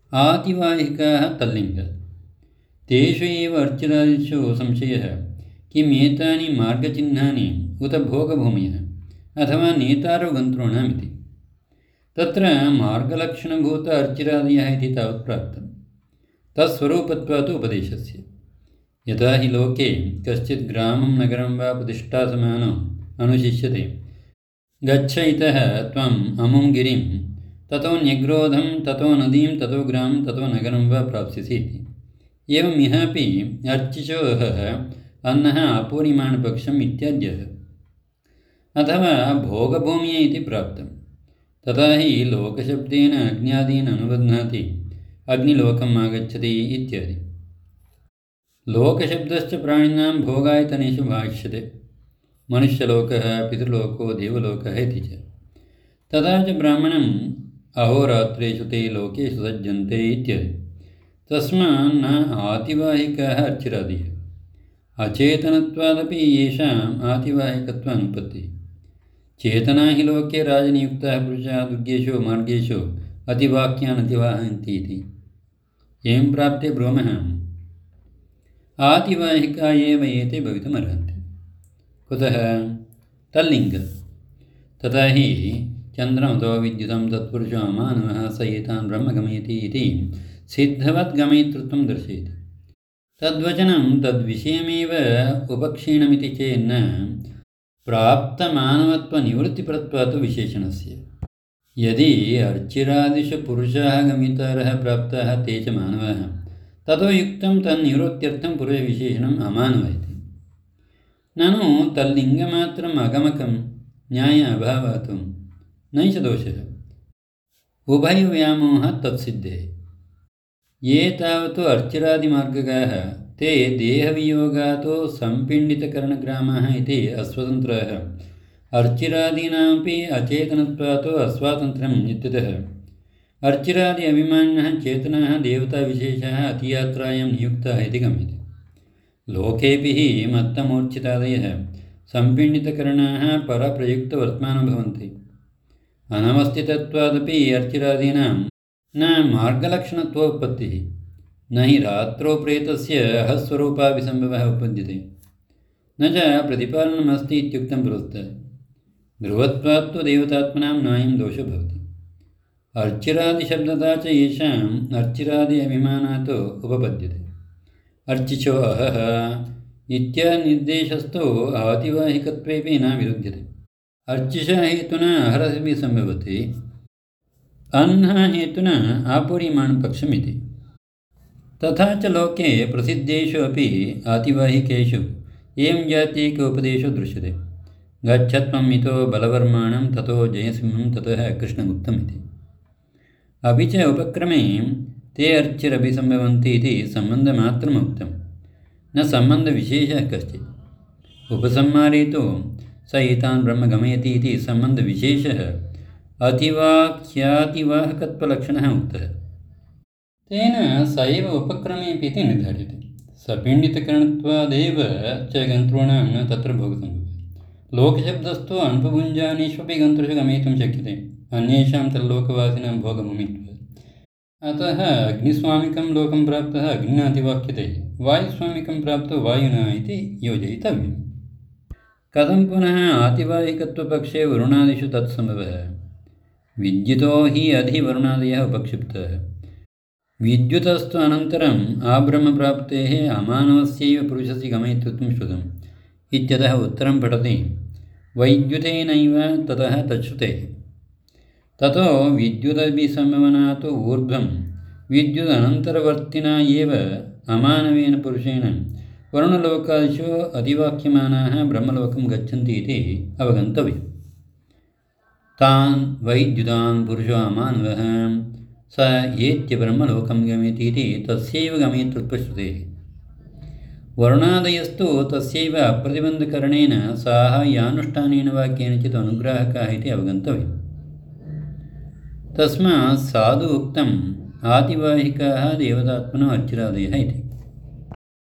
आतिवाहिकाः तल्लिङ्गात्। तेषु एव अर्चिरादिषु संशयः किम् एतानि मार्गचिह्नानि उत भोगभूमयः अथवा नेतारो गन्तॄणामिति। तत्र मार्गलक्षणभूत अर्चिरादयः इति तावत् प्राप्तं। तत्स्वरूपत्वात् उपदेशस्य। यथा हि लोके कश्चित् ग्रामं नगरं वा प्रतिष्ठासमानम् अनुशिष्यते। गच्छ इतः त्वम् अमुं गिरिं ततो न्यग्रोधं ततो नदीं ततो ग्रामं ततो नगरं वा प्राप्स्यसि इति। एवम् इहापि अर्चिषोः अन्नः आपूर्यमाणपक्षम् इत्याद्यः। अथवा भोगभूमिः इति प्राप्तं। तथा हि लोकशब्देन अग्न्यादीन् अनुबध्नाति, अग्निलोकम् आगच्छति इत्यादि। लोकशब्दश्च प्राणिनां भोगायतनेषु भाष्यते। मनुष्यलोकः, पितृलोको, देवलोकः इति च। तथा च ब्राह्मणम् अहोरात्रेषु ते लोकेषु सज्जन्ते इत्यादि। तस्मात् न आतिवाहिकाः अर्चिरादयः। अचेतनत्वादपि येषाम् आतिवाहिकत्वानुपत्तिः। चेतना हि लोके राजनियुक्ताः पुरुषाः दुर्गेषु मार्गेषु अतिवाक्यान् अतिवाहयन्ति इति। एवं प्राप्ते ब्रूमः आतिवाहिका एव एते भवितुमर्हन्ति। कुतः? तल्लिङ्गात्। तथा हि चन्द्रमतो विद्युतं तत्पुरुषो अमानवः स एतान् ब्रह्म गमयति इति सिद्धवद्गमयितृत्वं दर्शयति। तद्वचनं तद्विषयमेव उपक्षीणमिति चेन्न प्राप्तमानवत्वनिवृत्तिपरत्वात् विशेषणस्य। यदि अर्चिरादिषु पुरुषाः गमितारः प्राप्ताः ते च मानवाः, ततो युक्तं तन्निवृत्त्यर्थं पुरुषविशेषणम् अमानवः इति। ननु तल्लिङ्गमात्रम् अगमकं न्याय अभावात् नैष दोषः। उभयव्यामोहः तत्सिद्धेः। ये तावत् अर्चिरादिमार्गगाः ते देहवियोगात् सम्पिण्डितकरणग्रामाः इति अस्वतन्त्राः, अर्चिरादीनामपि अचेतनत्वात् अस्वातन्त्र्यम् इत्यतः अर्चिरादि अभिमानिनः चेतनाः देवताविशेषाः अतियात्रायां नियुक्ताः इति गम्यते। लोकेऽपि हि मत्तमूर्च्छितादयः सम्पिण्डितकरणाः परप्रयुक्तवर्त्मानो भवन्ति। अनवस्थितत्वादपि अर्चिरादीनां न मार्गलक्षणत्वोत्पत्तिः, न हि रात्रौ प्रेतस्य अहस्वरूपाभिसम्भवः उपपद्यते, न च प्रतिपालनमस्ति इत्युक्तं पुरस्तात्। ध्रुवत्वात् तु देवतात्मनां नायं दोषो भवति। अर्चिरादिशब्दता च येषाम् अर्चिरादि अभिमानात् उपपद्यते। अर्चिषो अहः इत्यादिनिर्देशस्तु आतिवाहिकत्वेपि न विरुध्यते। अर्चिषः हेतुना अहरसपि सम्भवति, अन्नः हेतुना आपूर्यमाणपक्षमिति। तथा च लोके प्रसिद्धेषु अपि आतिवाहिकेषु एवं जात्यैक उपदेशो दृश्यते। गच्छ त्वम् इतो बलवर्माणं ततो जयसिंहं ततः कृष्णगुप्तम् इति। अपि च उपक्रमे ते अर्चिरभिसम्भवन्ति इति सम्बन्धमात्रमुक्तं, न सम्बन्धविशेषः कश्चित्। उपसंहारे तु स एतान् ब्रह्म गमयति इति सम्बन्धविशेषः अतिवाक्यातिवाहकत्वलक्षणः उक्तः। तेन स एव उपक्रमेऽपि इति निर्धार्यते। सपिण्डितकरणत्वादेव च गन्तॄणां न तत्र भोगसम्भवः। लोकशब्दस्तु अल्पभुञ्जानेष्वपि गन्तृषु गमयितुं शक्यते, अन्येषां तल्लोकवासिनां भोगभूमित्वात्। अतः अग्निस्वामिकं लोकं प्राप्तः अग्निना अतिवाक्यते, वायुस्वामिकं प्राप्तो वायुना इति योजयितव्यम्। कथं पुनः आतिवाहिकत्वपक्षे वरुणादिषु तत्सम्भवः? विद्युतो हि अधिवरुणादयः उपक्षिप्तः। विद्युतस्तु अनन्तरम् आब्रह्मप्राप्तेः अमानवस्यैव पुरुषस्य गमयितृत्वं श्रुतम् इत्यतः उत्तरं पठति वैद्युतेनैव ततः तच्छ्रुतेः। ततो विद्युदभिसम्भवनात् ऊर्ध्वं विद्युदनन्तरवर्तिना एव अमानवेन पुरुषेण वरुणलोकादिषु अतिवाक्यमानाः ब्रह्मलोकं गच्छन्ति इति अवगन्तव्यम्। तान् वैद्युतान् पुरुषो अमानवः स एत्य ब्रह्मलोकं गमयति इति तस्यैव गमयितृत्वश्रुतेः। वरुणादयस्तु तस्यैव अप्रतिबन्धकरणेन साहाय्यानुष्ठानेन वा केनचित् अनुग्राहकाः इति अवगन्तव्यम्। तस्मात् साधु उक्तम् आतिवाहिकाः देवतात्मनो अर्चिरादयः इति।